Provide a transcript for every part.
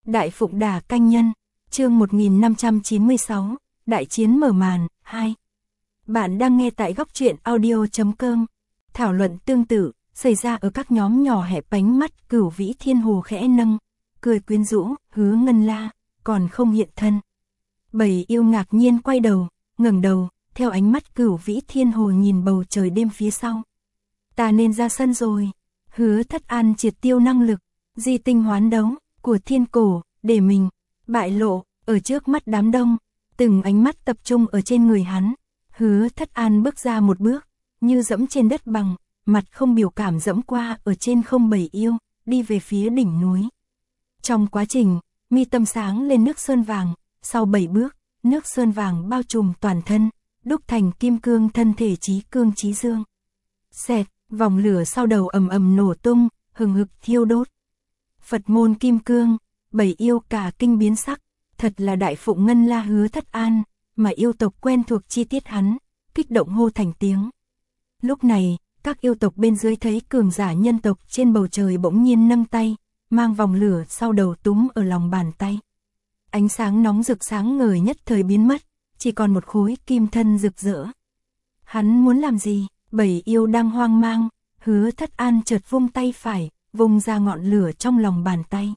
Đại Phụng Đà Canh Nhân, chương 1596, Đại Chiến mở màn, 2. Bạn đang nghe tại góc truyện audio.com. Thảo luận tương tự, xảy ra ở các nhóm nhỏ hẹp bánh mắt. Cửu Vĩ Thiên Hồ khẽ nâng, cười quyến rũ, Hứa Ngân La, còn không hiện thân. Bầy yêu ngạc nhiên quay đầu, ngẩng đầu, theo ánh mắt Cửu Vĩ Thiên Hồ nhìn bầu trời đêm phía sau. Ta nên ra sân rồi. Hứa Thất An triệt tiêu năng lực, di tinh hoán đấu của thiên cổ, để mình bại lộ ở trước mắt đám đông. Từng ánh mắt tập trung ở trên người hắn. Hứa Thất An bước ra một bước, như dẫm trên đất bằng, mặt không biểu cảm dẫm qua ở trên không bầy yêu, đi về phía đỉnh núi. Trong quá trình, mi tâm sáng lên nước sơn vàng, sau 7 bước, nước sơn vàng bao trùm toàn thân, đúc thành kim cương thân thể chí cương chí dương. Xẹt, vòng lửa sau đầu ầm ầm nổ tung, hừng hực thiêu đốt. Phật môn kim cương, bầy yêu cả kinh biến sắc, thật là Đại Phụng Ngân La Hứa Thất An, mà yêu tộc quen thuộc chi tiết hắn, kích động hô thành tiếng. Lúc này, các yêu tộc bên dưới thấy cường giả nhân tộc trên bầu trời bỗng nhiên nâng tay, mang vòng lửa sau đầu túm ở lòng bàn tay. Ánh sáng nóng rực sáng ngời nhất thời biến mất, chỉ còn một khối kim thân rực rỡ. Hắn muốn làm gì? Bầy yêu đang hoang mang, Hứa Thất An chợt vung tay phải, vung ra ngọn lửa trong lòng bàn tay.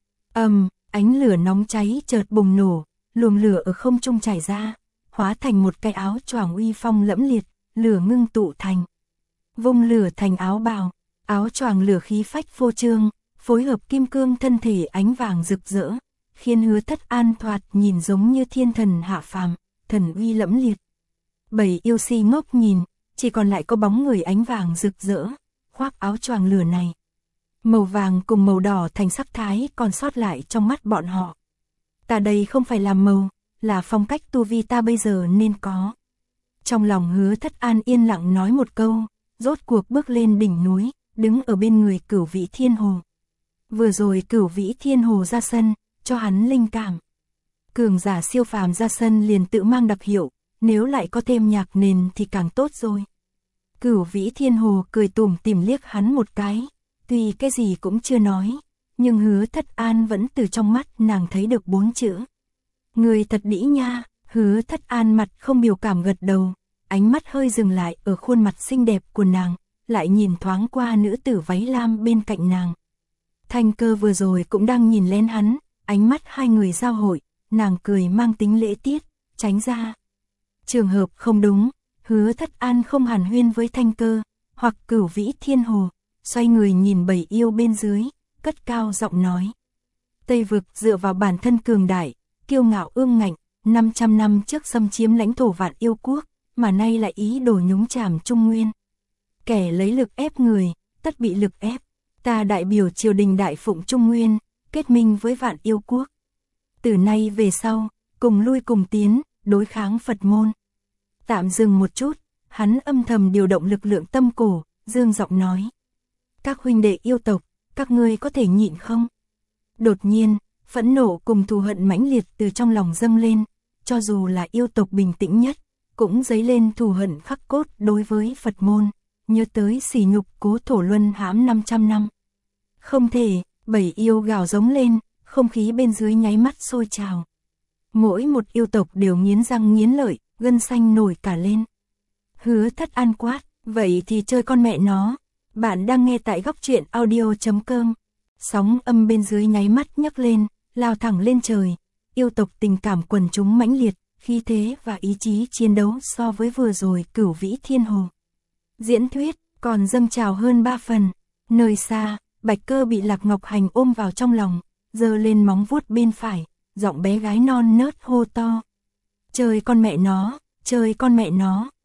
Ánh lửa nóng cháy chợt bùng nổ, luồng lửa ở không trung trải ra, hóa thành một cái áo choàng uy phong lẫm liệt, lửa ngưng tụ thành. Vung lửa thành áo bào, áo choàng lửa khí phách phô trương, phối hợp kim cương thân thể ánh vàng rực rỡ, khiến Hứa Thất An thoạt nhìn giống như thiên thần hạ phàm, thần uy lẫm liệt. Bầy yêu si ngốc nhìn, chỉ còn lại có bóng người ánh vàng rực rỡ, khoác áo choàng lửa này. Màu vàng cùng màu đỏ thành sắc thái còn sót lại trong mắt bọn họ. Ta đây không phải là màu, là phong cách tu vi ta bây giờ nên có. Trong lòng Hứa Thất An yên lặng nói một câu, rốt cuộc bước lên đỉnh núi, đứng ở bên người Cửu Vĩ Thiên Hồ. Vừa rồi Cửu Vĩ Thiên Hồ ra sân, cho hắn linh cảm. Cường giả siêu phàm ra sân liền tự mang đặc hiệu, nếu lại có thêm nhạc nền thì càng tốt rồi. Cửu Vĩ Thiên Hồ cười tủm tỉm liếc hắn một cái, tuy cái gì cũng chưa nói, nhưng Hứa Thất An vẫn từ trong mắt nàng thấy được 4 chữ. Người thật đĩ nha. Hứa Thất An mặt không biểu cảm gật đầu, ánh mắt hơi dừng lại ở khuôn mặt xinh đẹp của nàng, lại nhìn thoáng qua nữ tử váy lam bên cạnh nàng. Thanh Cơ vừa rồi cũng đang nhìn lén hắn, ánh mắt hai người giao hội, nàng cười mang tính lễ tiết, tránh ra. Trường hợp không đúng, Hứa Thất An không hàn huyên với Thanh Cơ, hoặc Cửu Vĩ Thiên Hồ, xoay người nhìn bầy yêu bên dưới, cất cao giọng nói. Tây vực dựa vào bản thân cường đại, kiêu ngạo ương ngạnh, 500 năm trước xâm chiếm lãnh thổ Vạn Yêu Quốc, mà nay lại ý đồ nhúng chàm Trung Nguyên. Kẻ lấy lực ép người, tất bị lực ép. Ta đại biểu triều đình Đại Phụng Trung Nguyên, kết minh với Vạn Yêu Quốc. Từ nay về sau, cùng lui cùng tiến, đối kháng Phật môn. Tạm dừng một chút, hắn âm thầm điều động lực lượng tâm cổ, dương giọng nói. Các huynh đệ yêu tộc, các ngươi có thể nhịn không? Đột nhiên, phẫn nộ cùng thù hận mãnh liệt từ trong lòng dâng lên, cho dù là yêu tộc bình tĩnh nhất, cũng dấy lên thù hận khắc cốt đối với Phật môn, nhớ tới sỉ nhục Cố Thổ Luân hãm 500 năm. Không thể, bầy yêu gào giống lên, không khí bên dưới nháy mắt sôi trào. Mỗi một yêu tộc đều nghiến răng nghiến lợi, gân xanh nổi cả lên. Hứa Thất An quát, vậy thì chơi con mẹ nó. Bạn đang nghe tại góc truyện audio.com. Sóng âm bên dưới nháy mắt nhấc lên, lao thẳng lên trời. Yêu tộc tình cảm quần chúng mãnh liệt, khí thế và ý chí chiến đấu so với vừa rồi Cửu Vĩ Thiên Hồ. Diễn thuyết còn dâng trào hơn 3 phần. Nơi xa, Bạch Cơ bị Lạc Ngọc Hành ôm vào trong lòng, giơ lên móng vuốt bên phải, giọng bé gái non nớt hô to. Chơi con mẹ nó, chơi con mẹ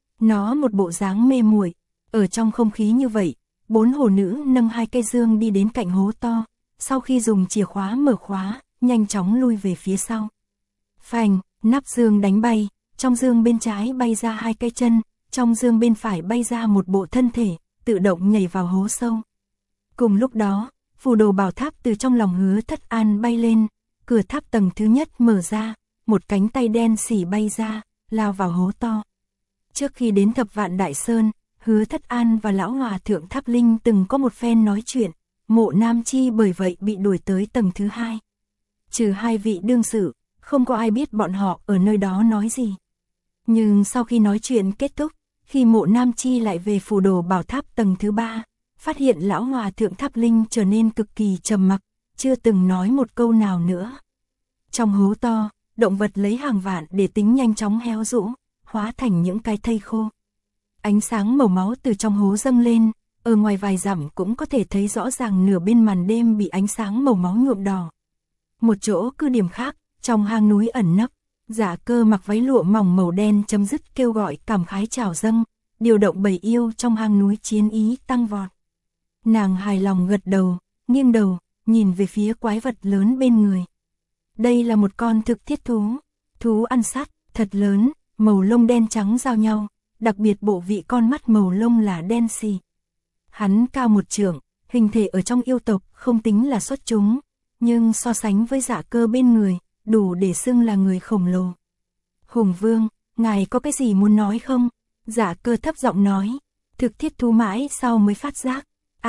nó một bộ dáng mê muội. Ở trong không khí như vậy, 4 hồ nữ nâng 2 cây dương đi đến cạnh hố to, sau khi dùng chìa khóa mở khóa, nhanh chóng lui về phía sau. Phành, nắp dương đánh bay, trong dương bên trái bay ra 2 cây chân, trong dương bên phải bay ra một bộ thân thể, tự động nhảy vào hố sâu. Cùng lúc đó, phù đồ bảo tháp từ trong lòng Hứa Thất An bay lên, cửa tháp tầng thứ nhất mở ra, một cánh tay đen xỉ bay ra, lao vào hố to. Trước khi đến Thập Vạn Đại Sơn, Hứa Thất An và Lão Hòa Thượng Tháp Linh từng có một phen nói chuyện, Mộ Nam Chi bởi vậy bị đuổi tới tầng thứ 2. Trừ hai vị đương sự, không có ai biết bọn họ ở nơi đó nói gì. Nhưng sau khi nói chuyện kết thúc, khi Mộ Nam Chi lại về phủ đồ bảo tháp tầng thứ 3, phát hiện lão hòa thượng Tháp Linh trở nên cực kỳ trầm mặc, chưa từng nói một câu nào nữa. Trong hố to, động vật lấy hàng vạn để tính nhanh chóng héo rũ, hóa thành những cái thây khô. Ánh sáng màu máu từ trong hố dâng lên, ở ngoài vài dặm cũng có thể thấy rõ ràng nửa bên màn đêm bị ánh sáng màu máu nhuộm đỏ. Một chỗ cứ điểm khác, trong hang núi ẩn nấp, Dạ Cơ mặc váy lụa mỏng màu đen chấm dứt kêu gọi cảm khái chào dâng, điều động bầy yêu trong hang núi chiến ý tăng vọt. Nàng hài lòng gật đầu, nghiêng đầu, nhìn về phía quái vật lớn bên người. Đây là một con thực thiết thú, thú ăn sắt, thật lớn, màu lông đen trắng giao nhau, đặc biệt bộ vị con mắt màu lông là đen xì. Hắn cao 1 trượng, hình thể ở trong yêu tộc không tính là xuất chúng, nhưng so sánh với Dạ Cơ bên người, đủ để xưng là người khổng lồ. Hùng Vương, ngài có cái gì muốn nói không? Dạ Cơ thấp giọng nói, thực thiết thú mãi sau mới phát giác.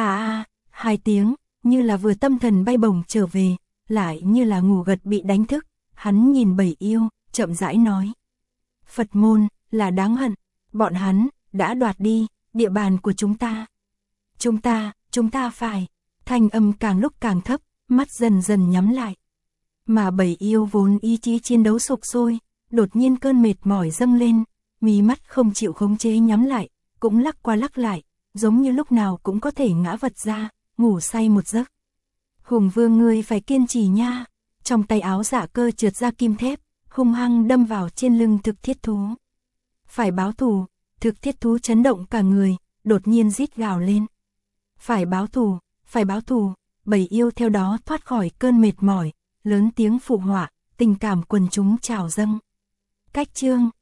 2 tiếng, như là vừa tâm thần bay bổng trở về, lại như là ngủ gật bị đánh thức. Hắn nhìn bầy yêu, chậm rãi nói. Phật môn, là đáng hận, bọn hắn, đã đoạt đi, địa bàn của chúng ta. Chúng ta phải, thanh âm càng lúc càng thấp, mắt dần dần nhắm lại. Mà bầy yêu vốn ý chí chiến đấu sục sôi, đột nhiên cơn mệt mỏi dâng lên, mí mắt không chịu khống chế nhắm lại, cũng lắc qua lắc lại, giống như lúc nào cũng có thể ngã vật ra, ngủ say một giấc. Hùng Vương ngươi phải kiên trì nha. Trong tay áo Dạ Cơ trượt ra kim thép, hung hăng đâm vào trên lưng thực thiết thú. Phải báo thù, thực thiết thú chấn động cả người, đột nhiên rít gào lên. Phải báo thù, bầy yêu theo đó thoát khỏi cơn mệt mỏi, lớn tiếng phụ họa, tình cảm quần chúng trào dâng. Cách chương